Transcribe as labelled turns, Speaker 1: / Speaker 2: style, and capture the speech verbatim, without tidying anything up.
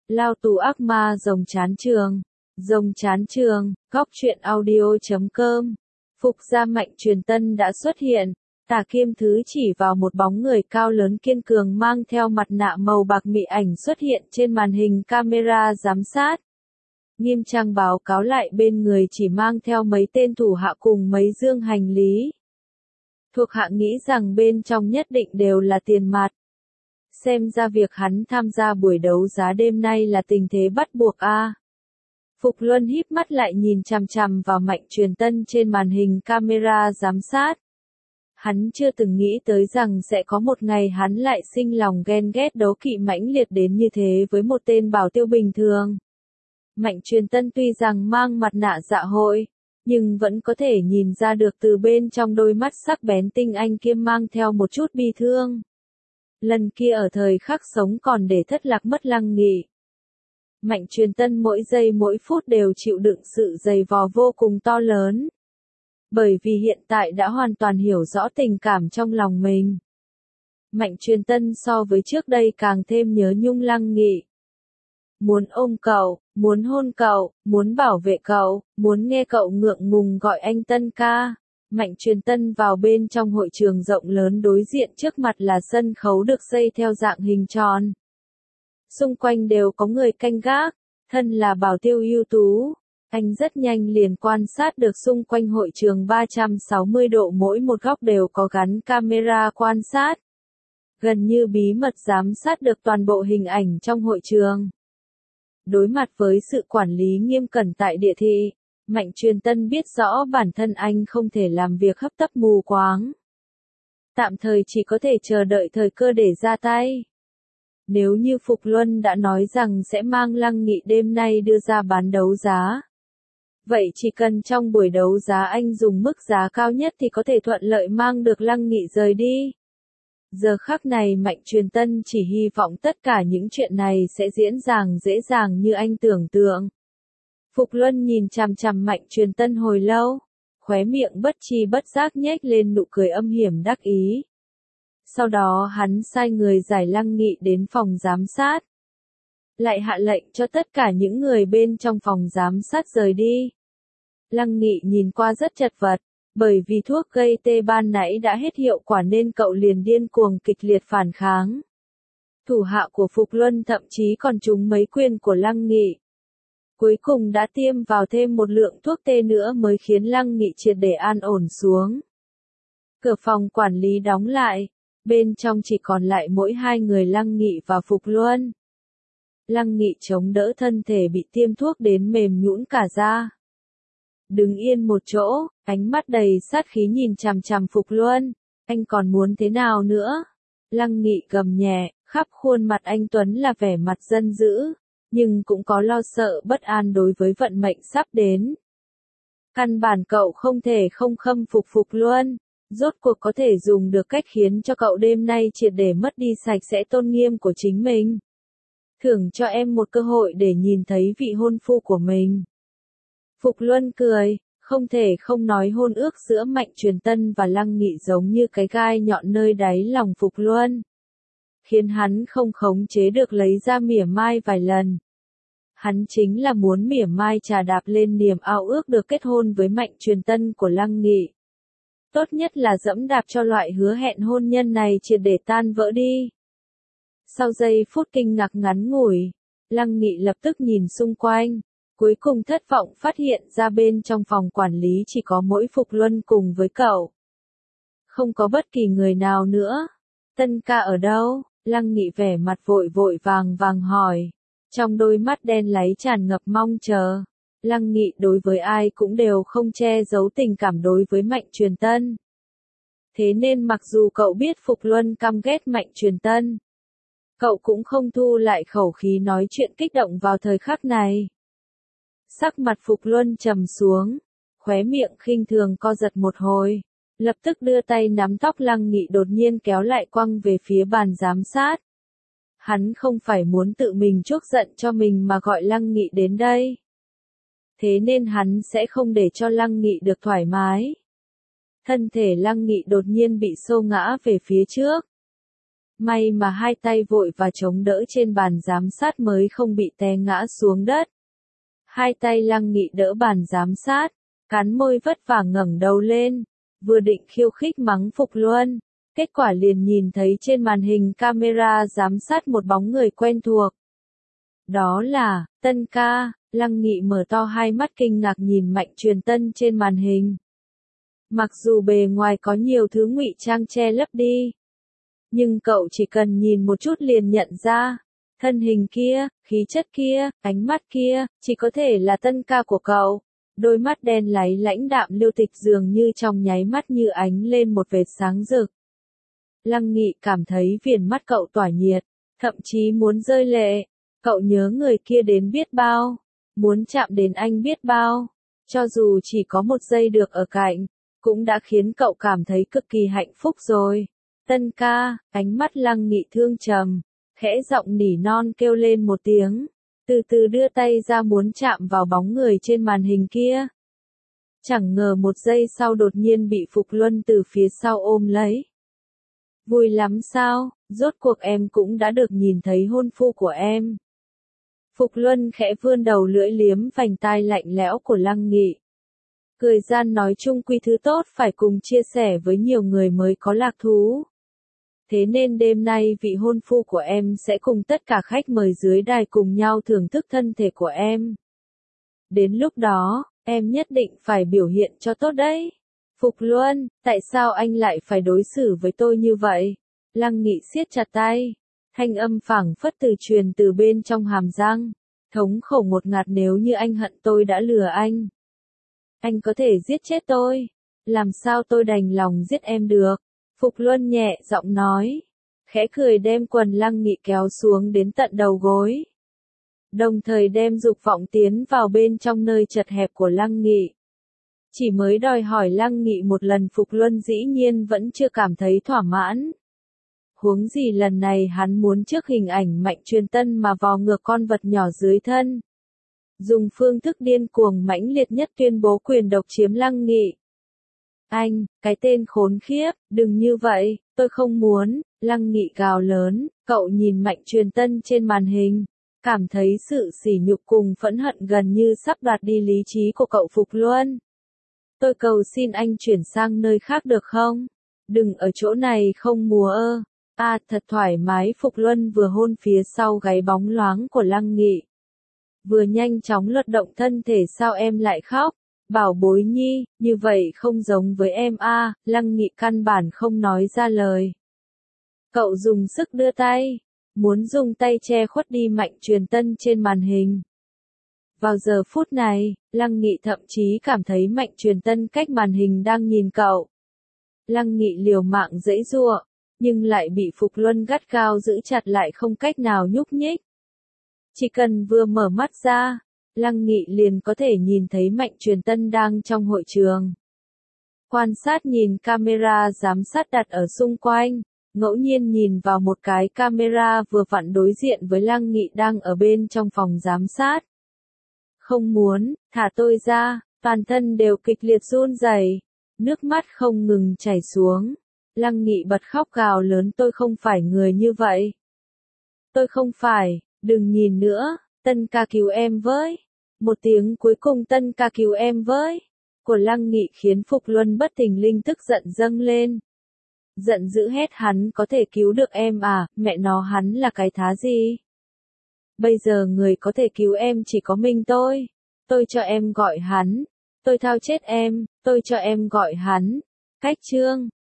Speaker 1: Lao tù ác ma rồng chán trường. Rồng chán trường, góc truyện audio chấm com. Phục gia Mạnh Truyền Tân đã xuất hiện. Tả Kiêm Thứ chỉ vào một bóng người cao lớn kiên cường mang theo mặt nạ màu bạc mị ảnh xuất hiện trên màn hình camera giám sát. Nghiêm trang báo cáo lại bên người chỉ mang theo mấy tên thủ hạ cùng mấy dương hành lý. Thuộc hạ nghĩ rằng bên trong nhất định đều là tiền mặt. Xem ra việc hắn tham gia buổi đấu giá đêm nay là tình thế bắt buộc a. À. Phục Luân híp mắt lại nhìn chằm chằm vào Mạnh Truyền Tân trên màn hình camera giám sát. Hắn chưa từng nghĩ tới rằng sẽ có một ngày hắn lại sinh lòng ghen ghét đố kỵ mãnh liệt đến như thế với một tên bảo tiêu bình thường. Mạnh Truyền Tân tuy rằng mang mặt nạ dạ hội, nhưng vẫn có thể nhìn ra được từ bên trong đôi mắt sắc bén tinh anh kia mang theo một chút bi thương. Lần kia ở thời khắc sống còn để thất lạc mất Lăng Nghị. Mạnh Truyền Tân mỗi giây mỗi phút đều chịu đựng sự dày vò vô cùng to lớn. Bởi vì hiện tại đã hoàn toàn hiểu rõ tình cảm trong lòng mình. Mạnh Truyền Tân so với trước đây càng thêm nhớ nhung Lăng Nghị. Muốn ôm cậu, muốn hôn cậu, muốn bảo vệ cậu, muốn nghe cậu ngượng ngùng gọi anh Tân ca. Mạnh Truyền Tân vào bên trong hội trường rộng lớn đối diện trước mặt là sân khấu được xây theo dạng hình tròn. Xung quanh đều có người canh gác, thân là bảo tiêu ưu tú. Anh rất nhanh liền quan sát được xung quanh hội trường ba trăm sáu mươi độ mỗi một góc đều có gắn camera quan sát. Gần như bí mật giám sát được toàn bộ hình ảnh trong hội trường. Đối mặt với sự quản lý nghiêm cẩn tại địa thị, Mạnh Truyền Tân biết rõ bản thân anh không thể làm việc hấp tấp mù quáng. Tạm thời chỉ có thể chờ đợi thời cơ để ra tay. Nếu như Phục Luân đã nói rằng sẽ mang Lăng Nghị đêm nay đưa ra bán đấu giá. Vậy chỉ cần trong buổi đấu giá anh dùng mức giá cao nhất thì có thể thuận lợi mang được Lăng Nghị rời đi. Giờ khắc này Mạnh Truyền Tân chỉ hy vọng tất cả những chuyện này sẽ diễn dàng dễ dàng như anh tưởng tượng. Phục Luân nhìn chằm chằm Mạnh Truyền Tân hồi lâu, khóe miệng bất chi bất giác nhếch lên nụ cười âm hiểm đắc ý. Sau đó hắn sai người giải Lăng Nghị đến phòng giám sát. Lại hạ lệnh cho tất cả những người bên trong phòng giám sát rời đi. Lăng Nghị nhìn qua rất chật vật, bởi vì thuốc gây tê ban nãy đã hết hiệu quả nên cậu liền điên cuồng kịch liệt phản kháng. Thủ hạ của Phục Luân thậm chí còn trúng mấy quyền của Lăng Nghị. Cuối cùng đã tiêm vào thêm một lượng thuốc tê nữa mới khiến Lăng Nghị triệt để an ổn xuống. Cửa phòng quản lý đóng lại, bên trong chỉ còn lại mỗi hai người Lăng Nghị và Phục Luân. Lăng Nghị chống đỡ thân thể bị tiêm thuốc đến mềm nhũn cả da. Đứng yên một chỗ, ánh mắt đầy sát khí nhìn chằm chằm Phục Luân. Anh còn muốn thế nào nữa? Lăng Nghị gầm nhẹ, khắp khuôn mặt anh tuấn là vẻ mặt giận dữ, nhưng cũng có lo sợ bất an đối với vận mệnh sắp đến. Căn bản cậu không thể không khâm phục Phục Luân, rốt cuộc có thể dùng được cách khiến cho cậu đêm nay triệt để mất đi sạch sẽ tôn nghiêm của chính mình. Thưởng cho em một cơ hội để nhìn thấy vị hôn phu của mình. Phục Luân cười, không thể không nói hôn ước giữa Mạnh Truyền Tân và Lăng Nghị giống như cái gai nhọn nơi đáy lòng Phục Luân. Khiến hắn không khống chế được lấy ra mỉa mai vài lần. Hắn chính là muốn mỉa mai trà đạp lên niềm ao ước được kết hôn với Mạnh Truyền Tân của Lăng Nghị. Tốt nhất là dẫm đạp cho loại hứa hẹn hôn nhân này triệt để tan vỡ đi. Sau giây phút kinh ngạc ngắn ngủi, Lăng Nghị lập tức nhìn xung quanh. Cuối cùng thất vọng phát hiện ra bên trong phòng quản lý chỉ có mỗi Phục Luân cùng với cậu. Không có bất kỳ người nào nữa. Tân ca ở đâu? Lăng Nghị vẻ mặt vội vội vàng vàng hỏi. Trong đôi mắt đen láy tràn ngập mong chờ. Lăng Nghị đối với ai cũng đều không che giấu tình cảm đối với Mạnh Truyền Tân. Thế nên mặc dù cậu biết Phục Luân căm ghét Mạnh Truyền Tân, cậu cũng không thu lại khẩu khí nói chuyện kích động vào thời khắc này. Sắc mặt Phục Luân trầm xuống, khóe miệng khinh thường co giật một hồi, lập tức đưa tay nắm tóc Lăng Nghị đột nhiên kéo lại quăng về phía bàn giám sát. Hắn không phải muốn tự mình chuốc giận cho mình mà gọi Lăng Nghị đến đây. Thế nên hắn sẽ không để cho Lăng Nghị được thoải mái. Thân thể Lăng Nghị đột nhiên bị xô ngã về phía trước. May mà hai tay vội và chống đỡ trên bàn giám sát mới không bị té ngã xuống đất. Hai tay Lăng Nghị đỡ bàn giám sát, cắn môi vất vả ngẩng đầu lên, vừa định khiêu khích mắng Phục Luân, kết quả liền nhìn thấy trên màn hình camera giám sát một bóng người quen thuộc. Đó là Tân ca. Lăng Nghị mở to hai mắt kinh ngạc nhìn Mạnh Truyền Tân trên màn hình. Mặc dù bề ngoài có nhiều thứ ngụy trang che lấp đi, nhưng cậu chỉ cần nhìn một chút liền nhận ra, thân hình kia, khí chất kia, ánh mắt kia, chỉ có thể là Tân ca của cậu. Đôi mắt đen láy lãnh đạm Lưu Tịch dường như trong nháy mắt như ánh lên một vệt sáng rực. Lăng Nghị cảm thấy viền mắt cậu tỏa nhiệt, thậm chí muốn rơi lệ. Cậu nhớ người kia đến biết bao, muốn chạm đến anh biết bao, cho dù chỉ có một giây được ở cạnh, cũng đã khiến cậu cảm thấy cực kỳ hạnh phúc rồi. Tân ca, ánh mắt Lăng Nghị thương trầm, khẽ giọng nỉ non kêu lên một tiếng, từ từ đưa tay ra muốn chạm vào bóng người trên màn hình kia. Chẳng ngờ một giây sau đột nhiên bị Phục Luân từ phía sau ôm lấy. Vui lắm sao, rốt cuộc em cũng đã được nhìn thấy hôn phu của em. Phục Luân khẽ vươn đầu lưỡi liếm vành tai lạnh lẽo của Lăng Nghị. Cười gian nói chung quy thứ tốt phải cùng chia sẻ với nhiều người mới có lạc thú. Thế nên đêm nay vị hôn phu của em sẽ cùng tất cả khách mời dưới đài cùng nhau thưởng thức thân thể của em. Đến lúc đó, em nhất định phải biểu hiện cho tốt đấy. Phục Luân, tại sao anh lại phải đối xử với tôi như vậy? Lăng Nghị siết chặt tay. Thanh âm phảng phất từ truyền từ bên trong hàm răng. Thống khổ ngột ngạt, nếu như anh hận tôi đã lừa anh. Anh có thể giết chết tôi. Làm sao tôi đành lòng giết em được? Phục Luân nhẹ giọng nói. Khẽ cười đem quần Lăng Nghị kéo xuống đến tận đầu gối. Đồng thời đem dục vọng tiến vào bên trong nơi chật hẹp của Lăng Nghị. Chỉ mới đòi hỏi Lăng Nghị một lần Phục Luân dĩ nhiên vẫn chưa cảm thấy thỏa mãn. Huống gì lần này hắn muốn trước hình ảnh Mạnh Truyền Tân mà vò ngược con vật nhỏ dưới thân. Dùng phương thức điên cuồng mãnh liệt nhất tuyên bố quyền độc chiếm Lăng Nghị. Anh, cái tên khốn khiếp, đừng như vậy, tôi không muốn. Lăng Nghị gào lớn, cậu nhìn Mạnh Truyền Tân trên màn hình, cảm thấy sự sỉ nhục cùng phẫn hận gần như sắp đoạt đi lý trí của cậu Phục Luân. Tôi cầu xin anh chuyển sang nơi khác được không? Đừng ở chỗ này không múa ơ. À, thật thoải mái. Phục Luân vừa hôn phía sau gáy bóng loáng của Lăng Nghị, vừa nhanh chóng lật động thân thể. Sao em lại khóc? Bảo bối nhi, như vậy không giống với em a. À, Lăng Nghị căn bản không nói ra lời. Cậu dùng sức đưa tay, muốn dùng tay che khuất đi Mạnh Truyền Tân trên màn hình. Vào giờ phút này, Lăng Nghị thậm chí cảm thấy Mạnh Truyền Tân cách màn hình đang nhìn cậu. Lăng Nghị liều mạng giãy giụa, nhưng lại bị Phục Luân gắt gao giữ chặt lại không cách nào nhúc nhích. Chỉ cần vừa mở mắt ra, Lăng Nghị liền có thể nhìn thấy Mạnh Truyền Tân đang trong hội trường. Quan sát nhìn camera giám sát đặt ở xung quanh, ngẫu nhiên nhìn vào một cái camera vừa vặn đối diện với Lăng Nghị đang ở bên trong phòng giám sát. Không muốn, thả tôi ra, toàn thân đều kịch liệt run rẩy, nước mắt không ngừng chảy xuống. Lăng Nghị bật khóc gào lớn, tôi không phải người như vậy. Tôi không phải, đừng nhìn nữa, Tân ca cứu em với. Một tiếng cuối cùng Tân ca cứu em với, của Lăng Nghị khiến Phục Luân bất thình lình tức giận dâng lên. Giận dữ hét, hắn có thể cứu được em à, mẹ nó hắn là cái thá gì? Bây giờ người có thể cứu em chỉ có mình tôi. Tôi cho em gọi hắn. Tôi thao chết em, tôi cho em gọi hắn. Cách chương